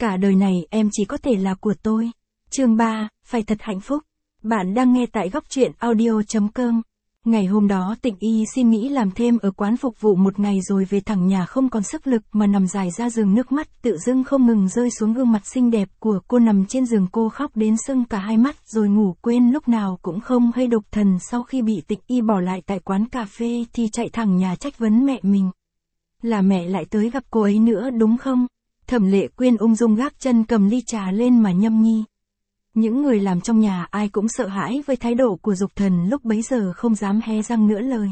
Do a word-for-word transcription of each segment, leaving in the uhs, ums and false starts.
Cả đời này em chỉ có thể là của tôi. Chương ba, phải thật hạnh phúc. Bạn đang nghe tại góc truyện audio chấm com. Ngày hôm đó Tịnh Y xin nghỉ làm thêm ở quán phục vụ một ngày rồi về thẳng nhà không còn sức lực mà nằm dài ra giường, nước mắt tự dưng không ngừng rơi xuống gương mặt xinh đẹp của cô. Nằm trên giường cô khóc đến sưng cả hai mắt rồi ngủ quên lúc nào cũng không hay. Độc Thần sau khi bị Tịnh Y bỏ lại tại quán cà phê thì chạy thẳng nhà trách vấn mẹ mình. Là mẹ lại tới gặp cô ấy nữa đúng không? Thẩm Lệ Quyên ung dung gác chân cầm ly trà lên mà nhâm nhi. Những người làm trong nhà ai cũng sợ hãi với thái độ của Dục Thần lúc bấy giờ, không dám hé răng nữa lời.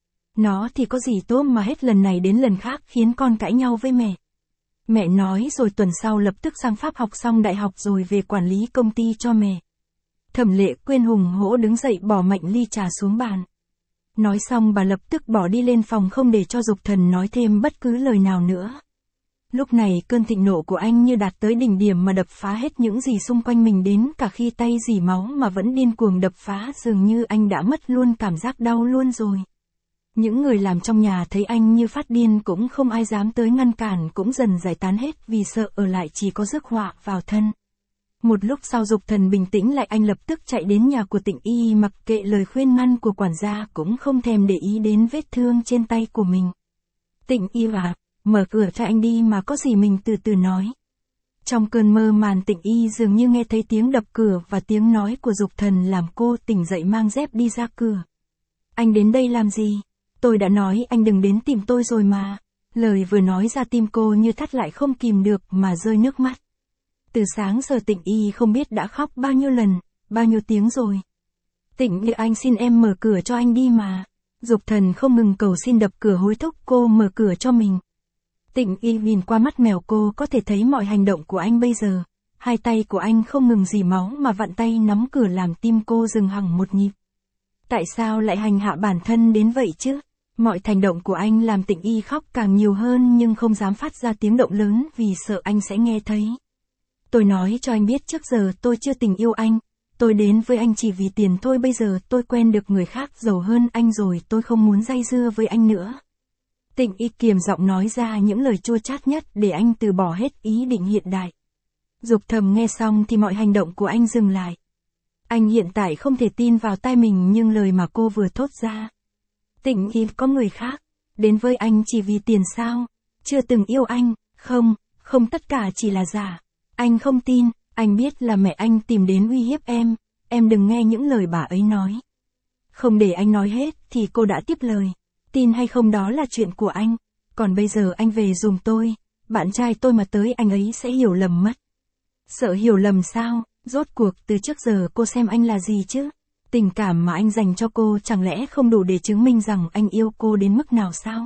Nó thì có gì tốt mà hết lần này đến lần khác khiến con cãi nhau với mẹ. Mẹ nói rồi tuần sau lập tức sang Pháp học xong đại học rồi về quản lý công ty cho mẹ. Thẩm Lệ Quyên hùng hổ đứng dậy bỏ mạnh ly trà xuống bàn. Nói xong bà lập tức bỏ đi lên phòng không để cho Dục Thần nói thêm bất cứ lời nào nữa. Lúc này cơn thịnh nộ của anh như đạt tới đỉnh điểm mà đập phá hết những gì xung quanh mình, đến cả khi tay rỉ máu mà vẫn điên cuồng đập phá, dường như anh đã mất luôn cảm giác đau luôn rồi. Những người làm trong nhà thấy anh như phát điên cũng không ai dám tới ngăn cản, cũng dần giải tán hết vì sợ ở lại chỉ có rước họa vào thân. Một lúc sau Dục Thần bình tĩnh lại, anh lập tức chạy đến nhà của Tịnh Y, mặc kệ lời khuyên ngăn của quản gia cũng không thèm để ý đến vết thương trên tay của mình. Tịnh Y à, mở cửa cho anh đi mà, có gì mình từ từ nói. Trong cơn mơ màn Tịnh Y dường như nghe thấy tiếng đập cửa và tiếng nói của Dục Thần làm cô tỉnh dậy mang dép đi ra cửa. Anh đến đây làm gì? Tôi đã nói anh đừng đến tìm tôi rồi mà. Lời vừa nói ra tim cô như thắt lại không kìm được mà rơi nước mắt. Từ sáng giờ Tịnh Y không biết đã khóc bao nhiêu lần, bao nhiêu tiếng rồi. Tịnh Y, anh xin em mở cửa cho anh đi mà. Dục Thần không ngừng cầu xin, đập cửa hối thúc cô mở cửa cho mình. Tịnh Y nhìn qua mắt mèo, cô có thể thấy mọi hành động của anh bây giờ. Hai tay của anh không ngừng rỉ máu mà vặn tay nắm cửa làm tim cô dừng hẳn một nhịp. Tại sao lại hành hạ bản thân đến vậy chứ? Mọi hành động của anh làm Tịnh Y khóc càng nhiều hơn nhưng không dám phát ra tiếng động lớn vì sợ anh sẽ nghe thấy. Tôi nói cho anh biết, trước giờ tôi chưa tình yêu anh. Tôi đến với anh chỉ vì tiền thôi, bây giờ tôi quen được người khác giàu hơn anh rồi, tôi không muốn dây dưa với anh nữa. Tịnh Y kiềm giọng nói ra những lời chua chát nhất để anh từ bỏ hết ý định hiện đại. Dục Thầm nghe xong thì mọi hành động của anh dừng lại. Anh hiện tại không thể tin vào tai mình nhưng lời mà cô vừa thốt ra. Tịnh Y có người khác, đến với anh chỉ vì tiền sao? Chưa từng yêu anh, không, không, tất cả chỉ là giả. Anh không tin, anh biết là mẹ anh tìm đến uy hiếp em, em đừng nghe những lời bà ấy nói. Không để anh nói hết thì cô đã tiếp lời. Tin hay không đó là chuyện của anh, còn bây giờ anh về giùm tôi, bạn trai tôi mà tới anh ấy sẽ hiểu lầm mất. Sợ hiểu lầm sao? Rốt cuộc từ trước giờ cô xem anh là gì chứ? Tình cảm mà anh dành cho cô chẳng lẽ không đủ để chứng minh rằng anh yêu cô đến mức nào sao?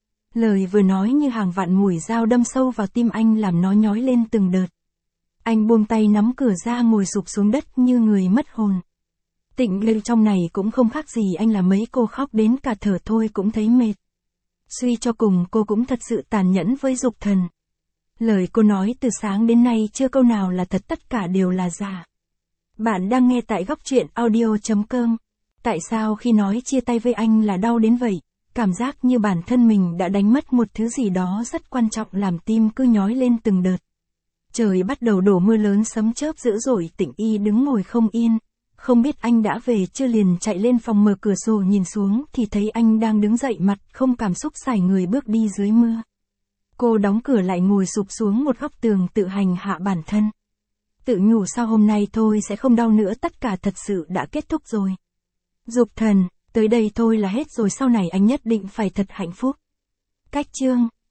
Lời vừa nói như hàng vạn mũi dao đâm sâu vào tim anh, làm nó nhói lên từng đợt. Anh buông tay nắm cửa ra, ngồi sụp xuống đất như người mất hồn. Tịnh Y trong này cũng không khác gì anh, là mấy cô khóc đến cả thở thôi cũng thấy mệt. Suy cho cùng cô cũng thật sự tàn nhẫn với Dục Thần. Lời cô nói từ sáng đến nay chưa câu nào là thật, tất cả đều là giả. Bạn đang nghe tại góc truyện audio chấm com. Tại sao khi nói chia tay với anh là đau đến vậy? Cảm giác như bản thân mình đã đánh mất một thứ gì đó rất quan trọng làm tim cứ nhói lên từng đợt. Trời bắt đầu đổ mưa lớn, sấm chớp dữ dội. Tịnh Y đứng ngồi không yên. Không biết anh đã về chưa, liền chạy lên phòng mở cửa sổ nhìn xuống thì thấy anh đang đứng dậy, mặt không cảm xúc, sải người bước đi dưới mưa. Cô đóng cửa lại, ngồi sụp xuống một góc tường tự hành hạ bản thân. Tự nhủ sao hôm nay thôi sẽ không đau nữa, tất cả thật sự đã kết thúc rồi. Dục Thần, tới đây thôi là hết rồi, sau này anh nhất định phải thật hạnh phúc. Cách chương